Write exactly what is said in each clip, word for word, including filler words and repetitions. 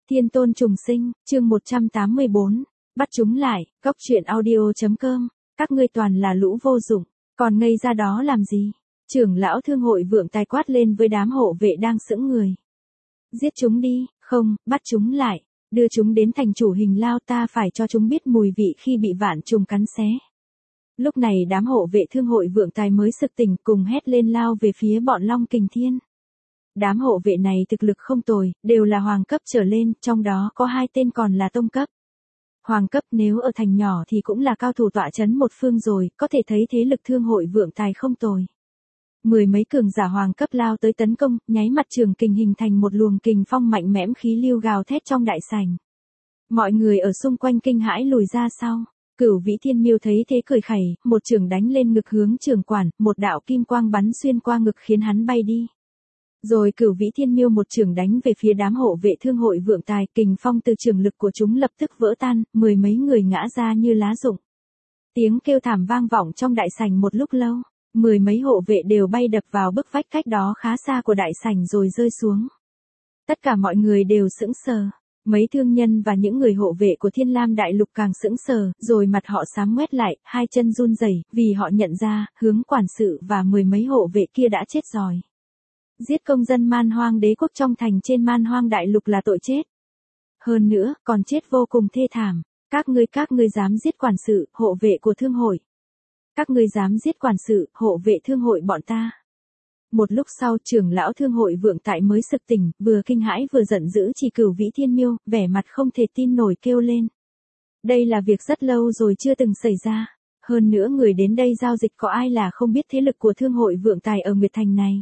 Thiên tôn trùng sinh, chương một trăm tám mươi bốn, bắt chúng lại, góc truyện audio.com, các ngươi toàn là lũ vô dụng, còn ngây ra đó làm gì? Trưởng lão thương hội vượng tài quát lên với đám hộ vệ đang sững người. Giết chúng đi, không, bắt chúng lại, đưa chúng đến thành chủ hình lao, ta phải cho chúng biết mùi vị khi bị vạn trùng cắn xé. Lúc này đám hộ vệ thương hội vượng tài mới sực tỉnh, cùng hét lên lao về phía bọn Long Kình Thiên. Đám hộ vệ này thực lực không tồi, đều là hoàng cấp trở lên, trong đó có hai tên còn là tông cấp. Hoàng cấp nếu ở thành nhỏ thì cũng là cao thủ tọa chấn một phương rồi, có thể thấy thế lực thương hội vượng tài không tồi. Mười mấy cường giả hoàng cấp lao tới tấn công, nháy mặt trường kình hình thành một luồng kình phong mạnh mẽ, khí lưu gào thét trong đại sảnh. Mọi người ở xung quanh kinh hãi lùi ra sau. Cửu Vĩ Thiên Miêu thấy thế cười khẩy, một trường đánh lên ngực hướng Trường Quản, một đạo kim quang bắn xuyên qua ngực khiến hắn bay đi. Rồi Cửu Vĩ Thiên Miêu một trường đánh về phía đám hộ vệ thương hội vượng tài, kình phong từ trường lực của chúng lập tức vỡ tan, mười mấy người ngã ra như lá rụng. Tiếng kêu thảm vang vọng trong đại sảnh một lúc lâu, mười mấy hộ vệ đều bay đập vào bức vách cách đó khá xa của đại sảnh rồi rơi xuống. Tất cả mọi người đều sững sờ. Mấy thương nhân và những người hộ vệ của Thiên Lam Đại Lục càng sững sờ, rồi mặt họ xám ngoét lại, hai chân run rẩy, vì họ nhận ra, Hướng quản sự và mười mấy hộ vệ kia đã chết rồi. Giết công dân Man Hoang Đế quốc trong thành trên Man Hoang Đại Lục là tội chết. Hơn nữa, còn chết vô cùng thê thảm. Các ngươi các ngươi dám giết quản sự, hộ vệ của thương hội. Các ngươi dám giết quản sự, hộ vệ thương hội bọn ta. Một lúc sau trưởng lão thương hội vượng tại mới sực tỉnh, vừa kinh hãi vừa giận dữ chỉ Cửu Vĩ Thiên Miêu, vẻ mặt không thể tin nổi kêu lên. Đây là việc rất lâu rồi chưa từng xảy ra. Hơn nữa người đến đây giao dịch có ai là không biết thế lực của thương hội vượng tài ở Nguyệt Thành này.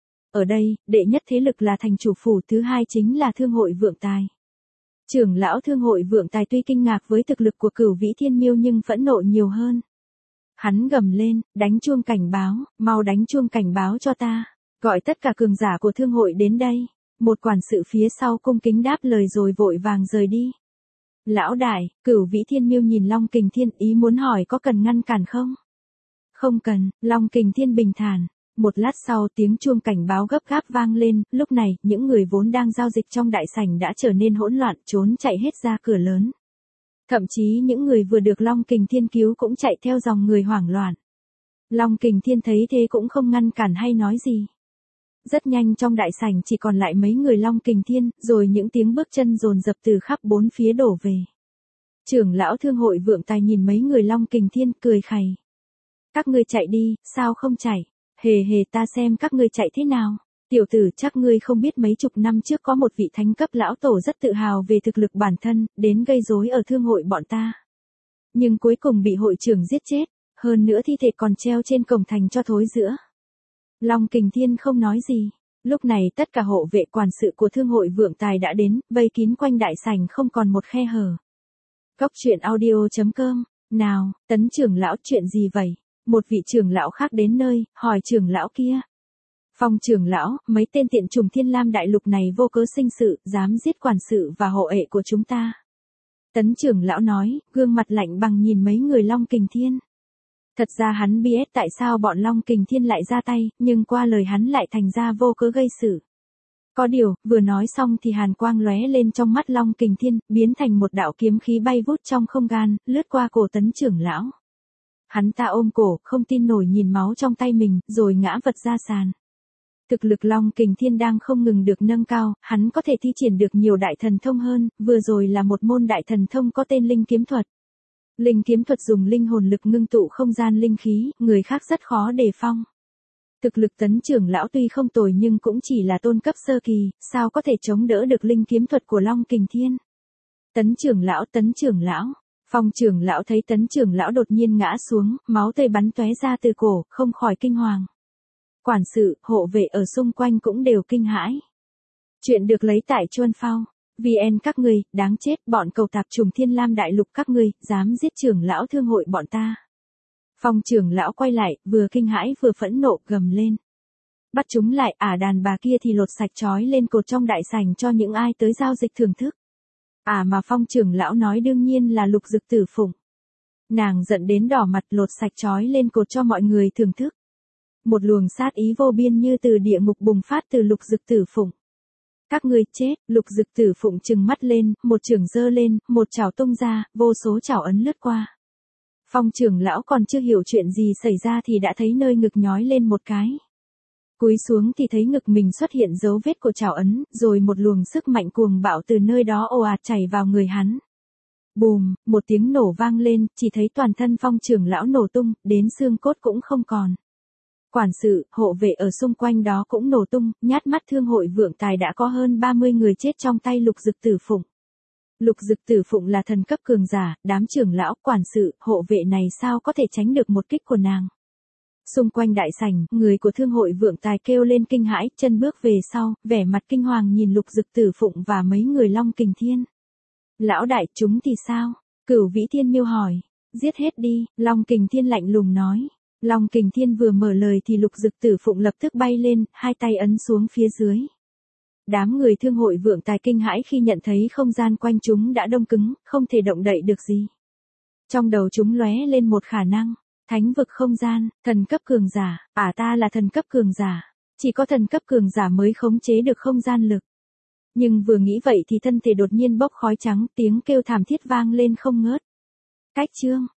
Ở đây, đệ nhất thế lực là thành chủ phủ, thứ hai chính là thương hội vượng tài. Trưởng lão thương hội vượng tài tuy kinh ngạc với thực lực của Cửu Vĩ Thiên Miêu nhưng phẫn nộ nhiều hơn. Hắn gầm lên, đánh chuông cảnh báo, mau đánh chuông cảnh báo cho ta, gọi tất cả cường giả của thương hội đến đây. Một quản sự phía sau cung kính đáp lời rồi vội vàng rời đi. Lão đại, Cửu Vĩ Thiên Miêu nhìn Long Kình Thiên, ý muốn hỏi có cần ngăn cản không? Không cần, Long Kình Thiên bình thản. Một lát sau tiếng chuông cảnh báo gấp gáp vang lên, lúc này những người vốn đang giao dịch trong đại sảnh đã trở nên hỗn loạn, trốn chạy hết ra cửa lớn. Thậm chí những người vừa được Long Kình Thiên cứu cũng chạy theo dòng người hoảng loạn. Long Kình Thiên thấy thế cũng không ngăn cản hay nói gì. Rất nhanh trong đại sảnh chỉ còn lại mấy người Long Kình Thiên, rồi những tiếng bước chân dồn dập từ khắp bốn phía đổ về. Trưởng lão thương hội vượng tài nhìn mấy người Long Kình Thiên cười khẩy. Các ngươi chạy đi, sao không chạy? Hề hề ta xem các ngươi chạy thế nào. Tiểu tử chắc ngươi không biết mấy chục năm trước có một vị thánh cấp lão tổ rất tự hào về thực lực bản thân, đến gây rối ở thương hội bọn ta. Nhưng cuối cùng bị hội trưởng giết chết, hơn nữa thi thể còn treo trên cổng thành cho thối rữa. Long Kình Thiên không nói gì. Lúc này tất cả hộ vệ quản sự của thương hội vượng tài đã đến, vây kín quanh đại sảnh không còn một khe hở. Góc truyện audio.com, nào, Tấn trưởng lão chuyện gì vậy? Một vị trưởng lão khác đến nơi, hỏi trưởng lão kia. Phong trưởng lão, mấy tên tiện trùng Thiên Lam Đại Lục này vô cớ sinh sự, dám giết quản sự và hộ vệ của chúng ta. Tấn trưởng lão nói, gương mặt lạnh bằng nhìn mấy người Long Kình Thiên. Thật ra hắn biết tại sao bọn Long Kình Thiên lại ra tay, nhưng qua lời hắn lại thành ra vô cớ gây sự. Có điều, vừa nói xong thì hàn quang lóe lên trong mắt Long Kình Thiên, biến thành một đạo kiếm khí bay vút trong không gian, lướt qua cổ Tấn trưởng lão. Hắn ta ôm cổ, không tin nổi nhìn máu trong tay mình, rồi ngã vật ra sàn. Thực lực Long Kình Thiên đang không ngừng được nâng cao, hắn có thể thi triển được nhiều đại thần thông hơn, vừa rồi là một môn đại thần thông có tên linh kiếm thuật. Linh kiếm thuật dùng linh hồn lực ngưng tụ không gian linh khí, người khác rất khó đề phong. Thực lực Tấn trưởng lão tuy không tồi nhưng cũng chỉ là tôn cấp sơ kỳ, sao có thể chống đỡ được linh kiếm thuật của Long Kình Thiên. Tấn trưởng lão, Tấn trưởng lão. Phong trưởng lão thấy Tấn trưởng lão đột nhiên ngã xuống, máu tươi bắn tóe ra từ cổ, không khỏi kinh hoàng. Quản sự, hộ vệ ở xung quanh cũng đều kinh hãi. Chuyện được lấy tại Chuan Phao. vê en các ngươi, đáng chết, bọn cầu tạp trùng Thiên Lam Đại Lục các ngươi, dám giết trưởng lão thương hội bọn ta. Phong trưởng lão quay lại, vừa kinh hãi vừa phẫn nộ, gầm lên. Bắt chúng lại, ả à đàn bà kia thì lột sạch trói lên cột trong đại sảnh cho những ai tới giao dịch thưởng thức. À mà Phong trưởng lão nói đương nhiên là Lục Dực Tử Phụng. Nàng giận đến đỏ mặt lột sạch trói lên cột cho mọi người thưởng thức. Một luồng sát ý vô biên như từ địa ngục bùng phát từ Lục Dực Tử Phụng. Các ngươi chết, Lục Dực Tử Phụng trừng mắt lên, một chưởng giơ lên, một chảo tung ra, vô số chảo ấn lướt qua. Phong trưởng lão còn chưa hiểu chuyện gì xảy ra thì đã thấy nơi ngực nhói lên một cái. Cúi xuống thì thấy ngực mình xuất hiện dấu vết của chảo ấn, rồi một luồng sức mạnh cuồng bạo từ nơi đó ồ ạt chảy vào người hắn. Bùm, một tiếng nổ vang lên, chỉ thấy toàn thân Phong trưởng lão nổ tung, đến xương cốt cũng không còn. Quản sự, hộ vệ ở xung quanh đó cũng nổ tung, nhát mắt Thương hội Vượng Tài đã có hơn ba mươi người chết trong tay Lục Dực Tử Phụng. Lục Dực Tử Phụng là thần cấp cường giả, đám trưởng lão, quản sự, hộ vệ này sao có thể tránh được một kích của nàng. Xung quanh đại sảnh, người của Thương hội Vượng Tài kêu lên kinh hãi, chân bước về sau, vẻ mặt kinh hoàng nhìn Lục Dực Tử Phụng và mấy người Long Kình Thiên. Lão đại, chúng thì sao? Cửu Vĩ Thiên Miêu hỏi. Giết hết đi, Long Kình Thiên lạnh lùng nói. Long Kình Thiên vừa mở lời thì Lục Dực Tử Phụng lập tức bay lên, hai tay ấn xuống phía dưới. Đám người Thương hội Vượng Tài kinh hãi khi nhận thấy không gian quanh chúng đã đông cứng, không thể động đậy được gì. Trong đầu chúng lóe lên một khả năng, thánh vực không gian, thần cấp cường giả, à ta là thần cấp cường giả, chỉ có thần cấp cường giả mới khống chế được không gian lực. Nhưng vừa nghĩ vậy thì thân thể đột nhiên bốc khói trắng, tiếng kêu thảm thiết vang lên không ngớt. Cách chương